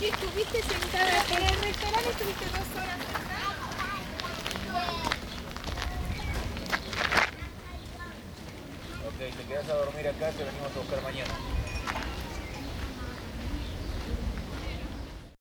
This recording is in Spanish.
que estuviste sentada en el restaurante, estuviste 2 horas. Ok, te quedas a dormir acá, te venimos a buscar mañana.